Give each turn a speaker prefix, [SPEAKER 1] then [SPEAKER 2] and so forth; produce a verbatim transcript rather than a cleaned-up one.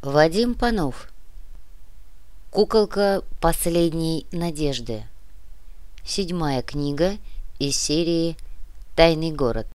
[SPEAKER 1] Вадим Панов. Куколка последней надежды. Седьмая книга из серии «Тайный город».